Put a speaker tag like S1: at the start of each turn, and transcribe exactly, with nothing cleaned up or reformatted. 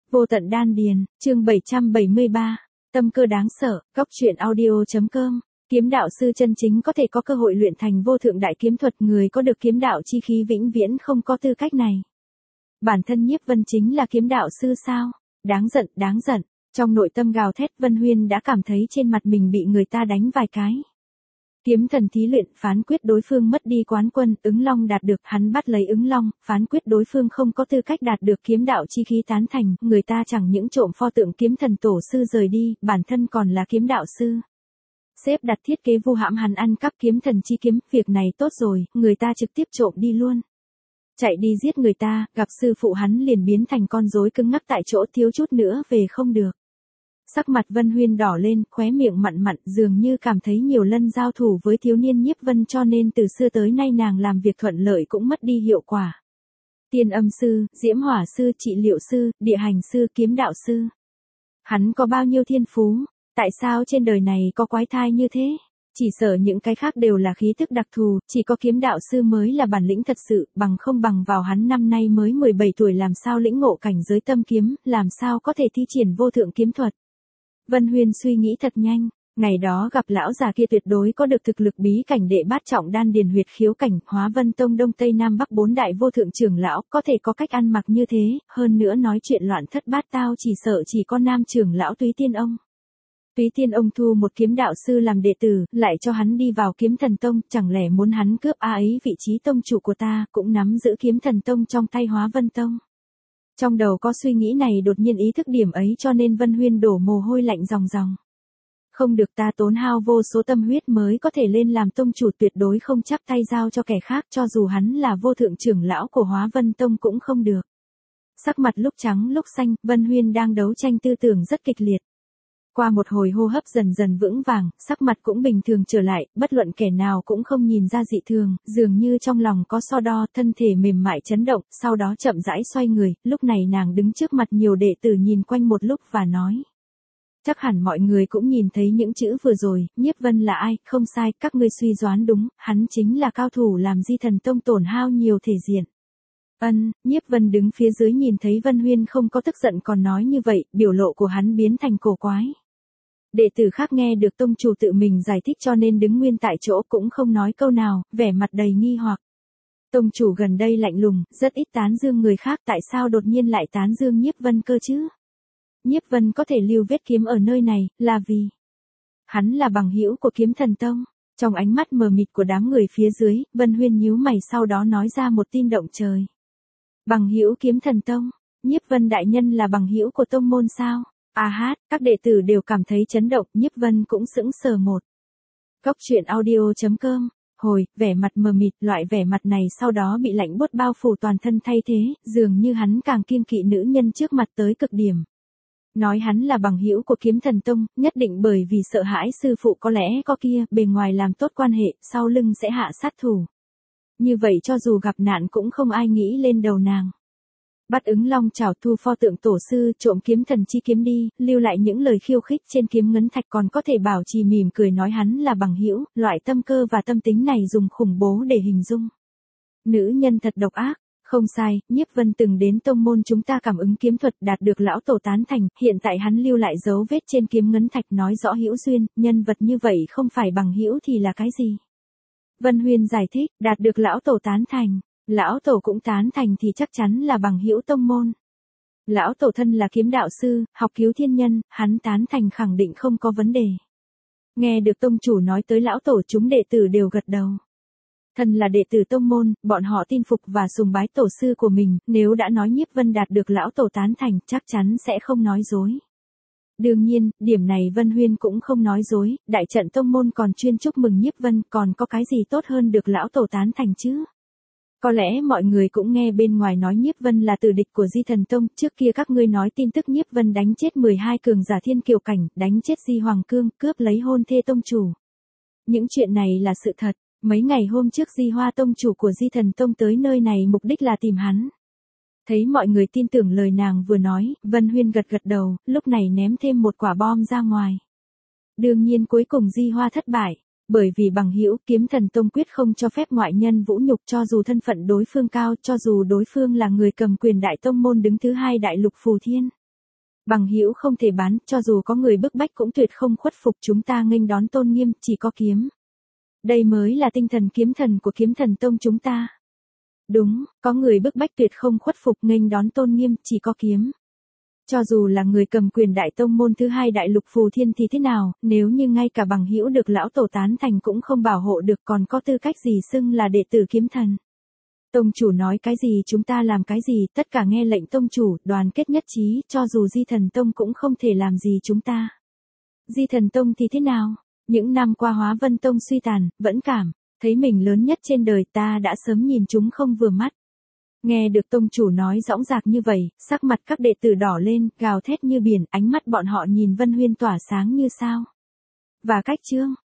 S1: Vô tận đan điền, chương bảy trăm bảy mươi ba, tâm cơ đáng sợ, góc truyện audio.com. Kiếm đạo sư chân chính có thể có cơ hội luyện thành vô thượng đại kiếm thuật, người có được kiếm đạo chi khí vĩnh viễn không có tư cách này. Bản thân Nhiếp Vân chính là kiếm đạo sư sao? Đáng giận, đáng giận. Trong nội tâm gào thét, Vân Huyên đã cảm thấy trên mặt mình bị người ta đánh vài cái. Kiếm thần thí luyện, phán quyết đối phương mất đi quán quân, ứng long đạt được, hắn bắt lấy ứng long, phán quyết đối phương không có tư cách đạt được kiếm đạo chi khí tán thành, người ta chẳng những trộm pho tượng kiếm thần tổ sư rời đi, bản thân còn là kiếm đạo sư. Xếp đặt thiết kế vu hãm hắn ăn cắp kiếm thần chi kiếm, việc này tốt rồi, người ta trực tiếp trộm đi luôn. Chạy đi giết người ta, gặp sư phụ hắn liền biến thành con rối cứng ngắc tại chỗ, thiếu chút nữa về không được. Sắc mặt Vân Huyên đỏ lên, khóe miệng mặn mặn, dường như cảm thấy nhiều lần giao thủ với thiếu niên Nhiếp Vân cho nên từ xưa tới nay nàng làm việc thuận lợi cũng mất đi hiệu quả. Tiên âm sư, diễm hỏa sư, trị liệu sư, địa hành sư, kiếm đạo sư. Hắn có bao nhiêu thiên phú, tại sao trên đời này có quái thai như thế? Chỉ sợ những cái khác đều là khí thức đặc thù, chỉ có kiếm đạo sư mới là bản lĩnh thật sự, bằng không bằng vào hắn năm nay mới mười bảy tuổi làm sao lĩnh ngộ cảnh giới tâm kiếm, làm sao có thể thi triển vô thượng kiếm thuật. Vân Huyên suy nghĩ thật nhanh, ngày đó gặp lão già kia tuyệt đối có được thực lực bí cảnh đệ bát trọng đan điền huyệt khiếu cảnh, Hóa Vân Tông Đông Tây Nam Bắc bốn đại vô thượng trưởng lão, có thể có cách ăn mặc như thế, hơn nữa nói chuyện loạn thất bát tao chỉ sợ chỉ có nam trưởng lão Túy Tiên ông. Túy Tiên ông thu một kiếm đạo sư làm đệ tử, lại cho hắn đi vào Kiếm Thần Tông, chẳng lẽ muốn hắn cướp a ấy vị trí tông chủ của ta, cũng nắm giữ Kiếm Thần Tông trong tay Hóa Vân Tông. Trong đầu có suy nghĩ này đột nhiên ý thức điểm ấy cho nên Vân Huyên đổ mồ hôi lạnh ròng ròng. Không được, ta tốn hao vô số tâm huyết mới có thể lên làm tông chủ, tuyệt đối không chắp tay giao cho kẻ khác, cho dù hắn là vô thượng trưởng lão của Hóa Vân Tông cũng không được. Sắc mặt lúc trắng lúc xanh, Vân Huyên đang đấu tranh tư tưởng rất kịch liệt. Qua một hồi hô hấp dần dần vững vàng, sắc mặt cũng bình thường trở lại, bất luận kẻ nào cũng không nhìn ra dị thường, dường như trong lòng có so đo, thân thể mềm mại chấn động, sau đó chậm rãi xoay người, lúc này nàng đứng trước mặt nhiều đệ tử nhìn quanh một lúc và nói. Chắc hẳn mọi người cũng nhìn thấy những chữ vừa rồi, Nhiếp Vân là ai, không sai, các ngươi suy đoán đúng, hắn chính là cao thủ làm Di Thần Tông tổn hao nhiều thể diện. Ân, Nhiếp Vân đứng phía dưới nhìn thấy Vân Huyên không có tức giận còn nói như vậy, biểu lộ của hắn biến thành cổ quái. Đệ tử khác nghe được tông chủ tự mình giải thích cho nên đứng nguyên tại chỗ cũng không nói câu nào, vẻ mặt đầy nghi hoặc. Tông chủ gần đây lạnh lùng, rất ít tán dương người khác, tại sao đột nhiên lại tán dương Nhiếp Vân cơ chứ? Nhiếp Vân có thể lưu vết kiếm ở nơi này, là vì hắn là bằng hữu của Kiếm Thần Tông. Trong ánh mắt mờ mịt của đám người phía dưới, Vân Huyên nhíu mày sau đó nói ra một tin động trời. Bằng hữu Kiếm Thần Tông, Nhiếp Vân đại nhân là bằng hữu của tông môn sao? A hát, các đệ tử đều cảm thấy chấn động, Nhiếp Vân cũng sững sờ một. Góc truyện audio.com, hồi, vẻ mặt mờ mịt, loại vẻ mặt này sau đó bị lạnh buốt bao phủ toàn thân thay thế, dường như hắn càng kiêng kỵ nữ nhân trước mặt tới cực điểm. Nói hắn là bằng hữu của Kiếm Thần Tông, nhất định bởi vì sợ hãi sư phụ có lẽ có kia, bề ngoài làm tốt quan hệ, sau lưng sẽ hạ sát thủ. Như vậy cho dù gặp nạn cũng không ai nghĩ lên đầu nàng. Bắt ứng long trảo, thu pho tượng tổ sư, trộm kiếm thần chi kiếm đi, lưu lại những lời khiêu khích trên kiếm ngấn thạch, còn có thể bảo trì mỉm cười nói hắn là bằng hữu, loại tâm cơ và tâm tính này dùng khủng bố để hình dung. Nữ nhân thật độc ác. Không sai, Nhiếp Vân từng đến tông môn chúng ta cảm ứng kiếm thuật, đạt được lão tổ tán thành, hiện tại hắn lưu lại dấu vết trên kiếm ngấn thạch nói rõ hữu duyên, nhân vật như vậy không phải bằng hữu thì là cái gì? Vân Huyên giải thích, đạt được lão tổ tán thành, lão tổ cũng tán thành thì chắc chắn là bằng hữu tông môn. Lão tổ thân là kiếm đạo sư, học cứu thiên nhân, hắn tán thành khẳng định không có vấn đề. Nghe được tông chủ nói tới lão tổ, chúng đệ tử đều gật đầu. Thân là đệ tử tông môn, bọn họ tin phục và sùng bái tổ sư của mình, nếu đã nói Nhiếp Vân đạt được lão tổ tán thành, chắc chắn sẽ không nói dối. Đương nhiên, điểm này Vân Huyên cũng không nói dối, đại trận tông môn còn chuyên chúc mừng Nhiếp Vân, còn có cái gì tốt hơn được lão tổ tán thành chứ? Có lẽ mọi người cũng nghe bên ngoài nói Nhiếp Vân là tử địch của Di Thần Tông, trước kia các ngươi nói tin tức Nhiếp Vân đánh chết mười hai cường giả thiên kiều cảnh, đánh chết Di Hoàng Cương, cướp lấy hôn thê tông chủ. Những chuyện này là sự thật. Mấy ngày hôm trước Di Hoa tông chủ của Di Thần Tông tới nơi này mục đích là tìm hắn. Thấy mọi người tin tưởng lời nàng vừa nói, Vân Huyên gật gật đầu, lúc này ném thêm một quả bom ra ngoài. Đương nhiên cuối cùng Di Hoa thất bại, bởi vì bằng hữu Kiếm Thần Tông quyết không cho phép ngoại nhân vũ nhục, cho dù thân phận đối phương cao, cho dù đối phương là người cầm quyền đại tông môn đứng thứ hai đại lục Phù Thiên. Bằng hữu không thể bán, cho dù có người bức bách cũng tuyệt không khuất phục, chúng ta nghênh đón tôn nghiêm, chỉ có kiếm. Đây mới là tinh thần kiếm thần của Kiếm Thần Tông chúng ta. Đúng, có người bức bách tuyệt không khuất phục, nghênh đón tôn nghiêm, chỉ có kiếm. Cho dù là người cầm quyền đại tông môn thứ hai đại lục Phù Thiên thì thế nào, nếu như ngay cả bằng hữu được lão tổ tán thành cũng không bảo hộ được, còn có tư cách gì xưng là đệ tử kiếm thần. Tông chủ nói cái gì chúng ta làm cái gì, tất cả nghe lệnh tông chủ, đoàn kết nhất trí, cho dù Di Thần Tông cũng không thể làm gì chúng ta. Di Thần Tông thì thế nào? Những năm qua Hóa Vân Tông suy tàn, vẫn cảm thấy mình lớn nhất trên đời, ta đã sớm nhìn chúng không vừa mắt. Nghe được tông chủ nói dõng dạc như vậy, sắc mặt các đệ tử đỏ lên, gào thét như biển, ánh mắt bọn họ nhìn Vân Huyên tỏa sáng như sao. Và cách chương